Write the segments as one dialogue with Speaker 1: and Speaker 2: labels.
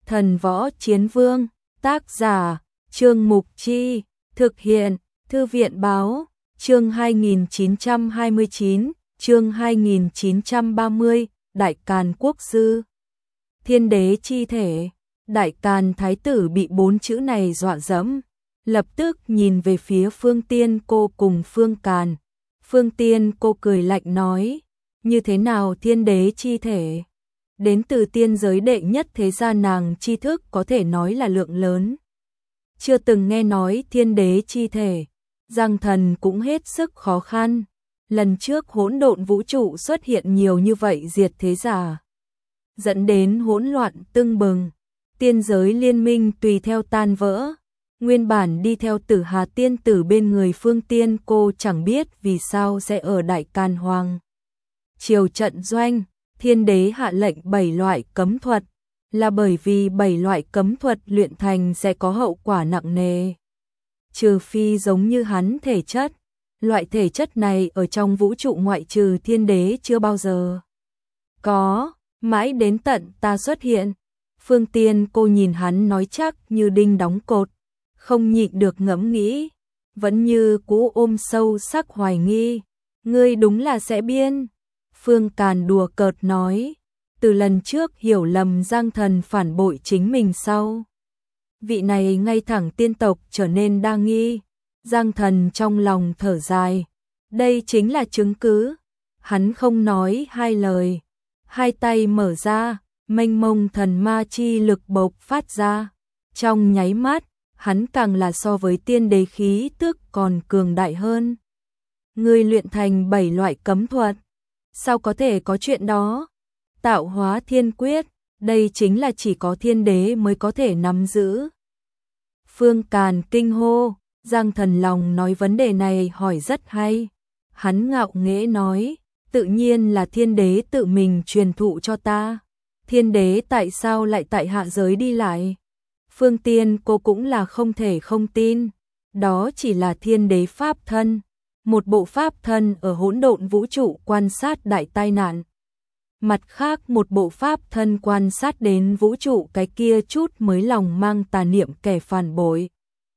Speaker 1: Thần Võ Chiến Vương, tác giả, Trương Mục Chi, thực hiện, Thư viện Báo, chương 2929, chương 2930, Đại Càn Quốc Sư. Thiên đế chi thể, Đại Càn Thái tử bị 4 chữ này dọa dẫm, lập tức nhìn về phía Phương Tiên Cô cùng Phương Càn. Phương Tiên Cô cười lạnh nói, như thế nào thiên đế chi thể? Đến từ tiên giới đệ nhất thế gia, nàng tri thức có thể nói là lượng lớn. Chưa từng nghe nói thiên đế chi thể, Giang Thần cũng hết sức khó khăn. Lần trước hỗn độn vũ trụ xuất hiện nhiều như vậy diệt thế giả, dẫn đến hỗn loạn tưng bừng, tiên giới liên minh tùy theo tan vỡ. Nguyên bản đi theo Tử Hà tiên tử bên người Phương Tiên Cô chẳng biết vì sao sẽ ở Đại Càn Hoàng triều trận doanh. Thiên đế hạ lệnh 7 loại cấm thuật, là bởi vì 7 loại cấm thuật luyện thành sẽ có hậu quả nặng nề. Trừ phi giống như hắn thể chất, loại thể chất này ở trong vũ trụ ngoại trừ thiên đế chưa bao giờ có, mãi đến tận ta xuất hiện. Phương Tiên Cô nhìn hắn nói chắc như đinh đóng cột, không nhịn được ngẫm nghĩ, vẫn như cũ ôm sâu sắc hoài nghi, ngươi đúng là sẽ biên. Phương Càn đùa cợt nói, từ lần trước hiểu lầm Giang Thần phản bội chính mình sau, vị này ngay thẳng tiên tộc trở nên đa nghi. Giang Thần trong lòng thở dài, đây chính là chứng cứ. Hắn không nói hai lời, hai tay mở ra, mênh mông thần ma chi lực bộc phát ra. Trong nháy mắt, hắn càng là so với tiên đế khí tức còn cường đại hơn. Ngươi luyện thành 7 loại cấm thuật, sao có thể có chuyện đó? Tạo hóa thiên quyết, đây chính là chỉ có thiên đế mới có thể nắm giữ. Phương Càn kinh hô, Giang Thần lòng nói vấn đề này hỏi rất hay. Hắn ngạo nghễ nói, tự nhiên là thiên đế tự mình truyền thụ cho ta. Thiên đế tại sao lại tại hạ giới đi lại? Phương Tiên Cô cũng là không thể không tin, đó chỉ là thiên đế pháp thân. Một bộ pháp thân ở hỗn độn vũ trụ quan sát đại tai nạn. Mặt khác một bộ pháp thân quan sát đến vũ trụ cái kia chút mới lòng mang tà niệm kẻ phản bội.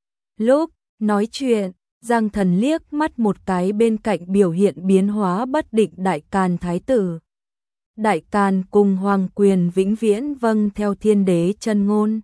Speaker 1: Lúc nói chuyện, Giang Thần liếc mắt một cái bên cạnh biểu hiện biến hóa bất định Đại Càn Thái tử. Đại Càn cùng hoàng quyền vĩnh viễn vâng theo thiên đế chân ngôn.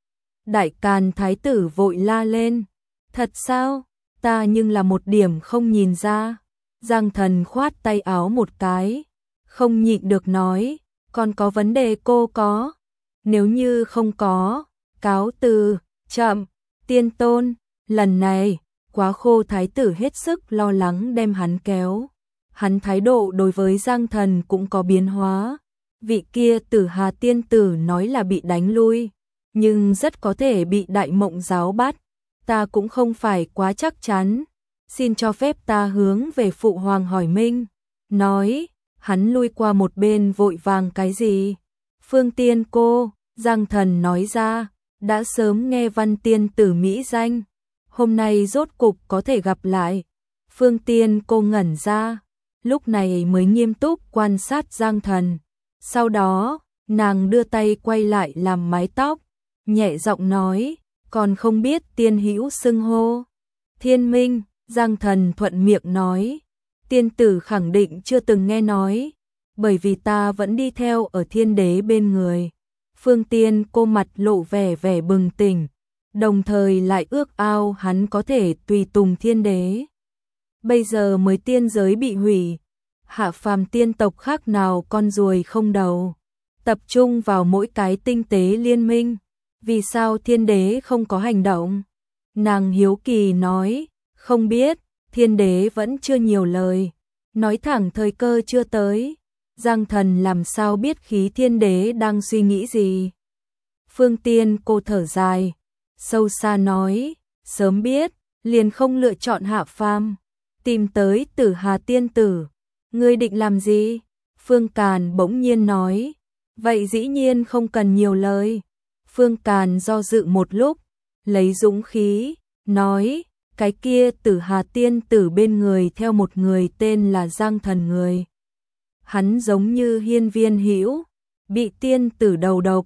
Speaker 1: Đại Càn Thái tử vội la lên, thật sao? Ta nhưng là một điểm không nhìn ra. Giang Thần khoát tay áo một cái, không nhịn được nói, còn có vấn đề cô có? Nếu như không có, cáo từ. Chậm, tiên tôn, lần này, Quá Khô Thái tử hết sức lo lắng đem hắn kéo. Hắn thái độ đối với Giang Thần cũng có biến hóa. Vị kia Tử Hà tiên tử nói là bị đánh lui, nhưng rất có thể bị Đại Mộng giáo bắt. Ta cũng không phải quá chắc chắn, xin cho phép ta hướng về phụ hoàng hỏi minh. Nói, hắn lui qua một bên vội vàng cái gì? Phương Tiên Cô, Giang Thần nói ra, đã sớm nghe văn tiên tử mỹ danh, hôm nay rốt cục có thể gặp lại. Phương Tiên Cô ngẩn ra, lúc này mới nghiêm túc quan sát Giang Thần. Sau đó, nàng đưa tay quay lại làm mái tóc, nhẹ giọng nói, còn không biết tiên hữu xưng hô. Thiên Minh, Giang Thần thuận miệng nói, tiên tử khẳng định chưa từng nghe nói, bởi vì ta vẫn đi theo ở thiên đế bên người. Phương Tiên Cô mặt lộ vẻ vẻ bừng tỉnh, đồng thời lại ước ao hắn có thể tùy tùng thiên đế. Bây giờ mới tiên giới bị hủy, hạ phàm tiên tộc khác nào con ruồi không đầu, tập trung vào mỗi cái tinh tế liên minh. Vì sao thiên đế không có hành động? Nàng hiếu kỳ nói, không biết, thiên đế vẫn chưa nhiều lời, nói thẳng thời cơ chưa tới. Giang Thần làm sao biết khí thiên đế đang suy nghĩ gì? Phương Tiên Cô thở dài, sâu xa nói, sớm biết, liền không lựa chọn hạ phàm, tìm tới Tử Hà tiên tử. Ngươi định làm gì? Phương Càn bỗng nhiên nói, vậy dĩ nhiên không cần nhiều lời. Phương Càn do dự một lúc, lấy dũng khí, nói, cái kia Tử Hà tiên tử bên người theo một người tên là Giang Thần người. Hắn giống như hiên viên hữu, bị tiên tử đầu độc,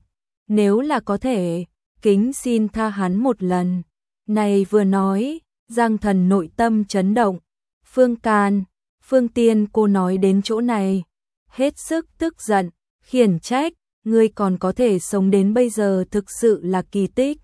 Speaker 1: nếu là có thể, kính xin tha hắn một lần. Này vừa nói, Giang Thần nội tâm chấn động. Phương Can, Phương Tiên cô nói đến chỗ này, hết sức tức giận, khiển trách, ngươi còn có thể sống đến bây giờ thực sự là kỳ tích.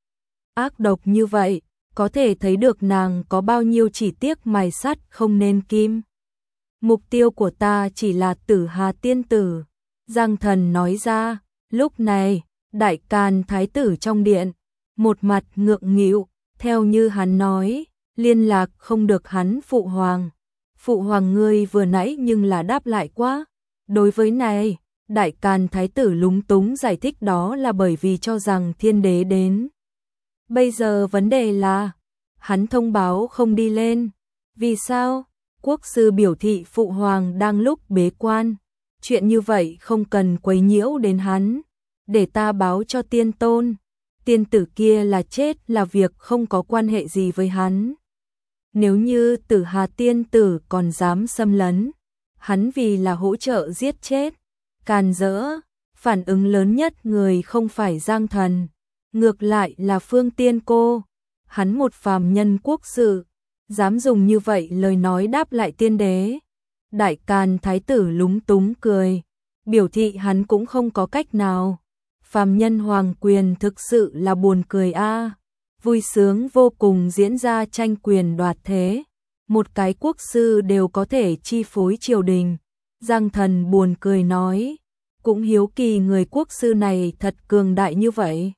Speaker 1: Ác độc như vậy, có thể thấy được nàng có bao nhiêu chỉ tiếc mài sắt không nên kim. Mục tiêu của ta chỉ là Tử Hà tiên tử, Giang Thần nói ra. Lúc này, Đại Càn thái tử trong điện, một mặt ngượng nghịu, theo như hắn nói, liên lạc không được hắn phụ hoàng. Phụ hoàng ngươi vừa nãy nhưng là đáp lại quá. Đối với này, Đại Càn thái tử lúng túng giải thích đó là bởi vì cho rằng thiên đế đến. Bây giờ vấn đề là, hắn thông báo không đi lên. Vì sao? Quốc sư biểu thị phụ hoàng đang lúc bế quan. Chuyện như vậy không cần quấy nhiễu đến hắn. Để ta báo cho tiên tôn. Tiên tử kia là chết là việc không có quan hệ gì với hắn. Nếu như Tử Hà tiên tử còn dám xâm lấn, hắn vì là hỗ trợ giết chết. Càn rỡ, phản ứng lớn nhất người không phải Giang Thần, ngược lại là Phương Tiên cô. Hắn một phàm nhân quốc sự, dám dùng như vậy lời nói đáp lại tiên đế. Đại Càn thái tử lúng túng cười, biểu thị hắn cũng không có cách nào. Phàm nhân hoàng quyền thực sự là buồn cười a. Vui sướng vô cùng diễn ra tranh quyền đoạt thế. Một cái quốc sư đều có thể chi phối triều đình. Giang Thần buồn cười nói, cũng hiếu kỳ người quốc sư này thật cường đại như vậy.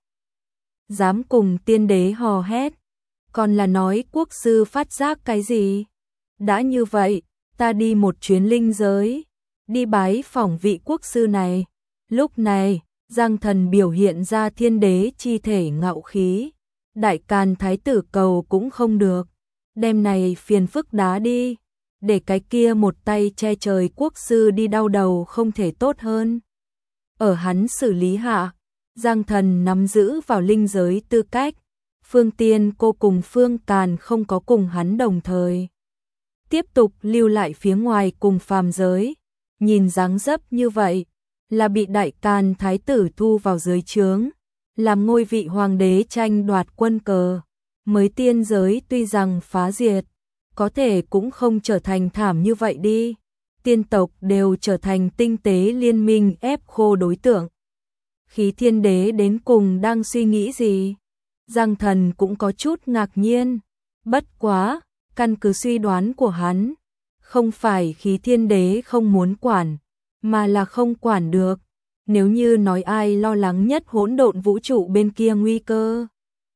Speaker 1: Dám cùng tiên đế hò hét, còn là nói quốc sư phát giác cái gì? Đã như vậy, ta đi một chuyến linh giới, đi bái phỏng vị quốc sư này. Lúc này, Giang Thần biểu hiện ra thiên đế chi thể ngạo khí. Đại Càn thái tử cầu cũng không được, đêm này phiền phức đá đi, để cái kia một tay che trời quốc sư đi đau đầu không thể tốt hơn. Ở hắn xử lý hạ, Giang Thần nắm giữ vào linh giới tư cách. Phương Tiên cô cùng Phương Càn không có cùng hắn đồng thời. Tiếp tục lưu lại phía ngoài cùng phàm giới. Nhìn dáng dấp như vậy, là bị Đại Càn thái tử thu vào dưới trướng, làm ngôi vị hoàng đế tranh đoạt quân cờ. Mới tiên giới tuy rằng phá diệt, có thể cũng không trở thành thảm như vậy đi. Tiên tộc đều trở thành tinh tế liên minh ép khô đối tượng. Khí thiên đế đến cùng đang suy nghĩ gì? Giang Thần cũng có chút ngạc nhiên. Bất quá, căn cứ suy đoán của hắn, không phải khí thiên đế không muốn quản, mà là không quản được. Nếu như nói ai lo lắng nhất hỗn độn vũ trụ bên kia nguy cơ,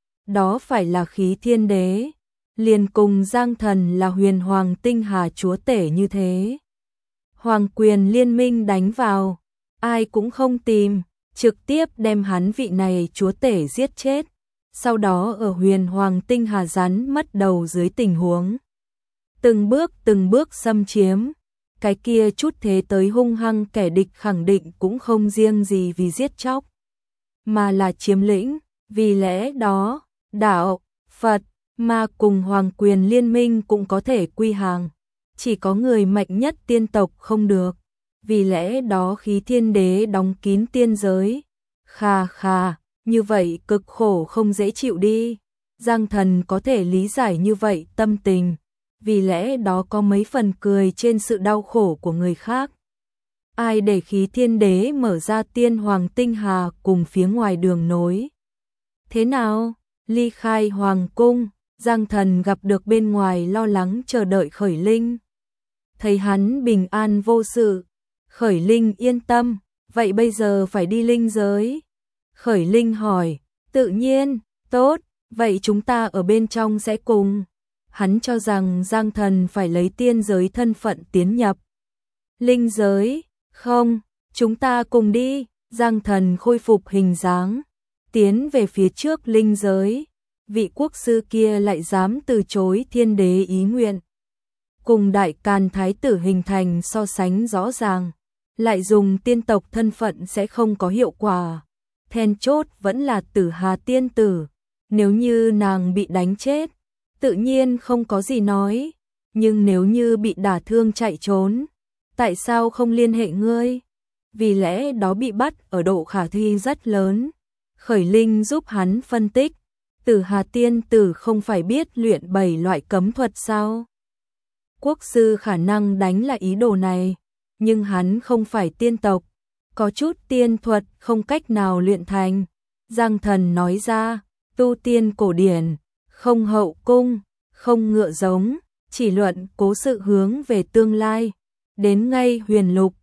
Speaker 1: đó phải là khí thiên đế. Liền cùng Giang Thần là huyền hoàng tinh hà chúa tể như thế. Hoàng quyền liên minh đánh vào, ai cũng không tìm, trực tiếp đem hắn vị này chúa tể giết chết. Sau đó ở huyền hoàng tinh hà rắn mất đầu dưới tình huống. Từng bước xâm chiếm. Cái kia chút thế tới hung hăng kẻ địch khẳng định cũng không riêng gì vì giết chóc, mà là chiếm lĩnh. Vì lẽ đó, đạo, Phật, ma cùng hoàng quyền liên minh cũng có thể quy hàng. Chỉ có người mạnh nhất tiên tộc không được. Vì lẽ đó khí thiên đế đóng kín tiên giới. Khà khà, như vậy cực khổ không dễ chịu đi. Giang Thần có thể lý giải như vậy tâm tình. Vì lẽ đó có mấy phần cười trên sự đau khổ của người khác. Ai để khí thiên đế mở ra tiên hoàng tinh hà cùng phía ngoài đường nối? Thế nào? Ly khai hoàng cung, Giang Thần gặp được bên ngoài lo lắng chờ đợi Khởi Linh. Thấy hắn bình an vô sự, Khởi Linh yên tâm, vậy bây giờ phải đi linh giới. Khởi Linh hỏi, tự nhiên, tốt, vậy chúng ta ở bên trong sẽ cùng. Hắn cho rằng Giang Thần phải lấy tiên giới thân phận tiến nhập linh giới. Không, chúng ta cùng đi. Giang Thần khôi phục hình dáng, tiến về phía trước linh giới. Vị quốc sư kia lại dám từ chối thiên đế ý nguyện. Cùng Đại Càn thái tử hình thành so sánh rõ ràng, lại dùng tiên tộc thân phận sẽ không có hiệu quả. Then chốt vẫn là Tử Hà tiên tử. Nếu như nàng bị đánh chết, tự nhiên không có gì nói. Nhưng nếu như bị đả thương chạy trốn, tại sao không liên hệ ngươi? Vì lẽ đó bị bắt ở độ khả thi rất lớn. Khởi Linh giúp hắn phân tích, Tử Hà tiên tử không phải biết luyện 7 loại cấm thuật sao? Quốc sư khả năng đánh là ý đồ này, nhưng hắn không phải tiên tộc, có chút tiên thuật không cách nào luyện thành. Giang Thần nói ra, tu tiên cổ điển, không hậu cung, không ngựa giống, chỉ luận cố sự hướng về tương lai. Đến ngay huyền lục,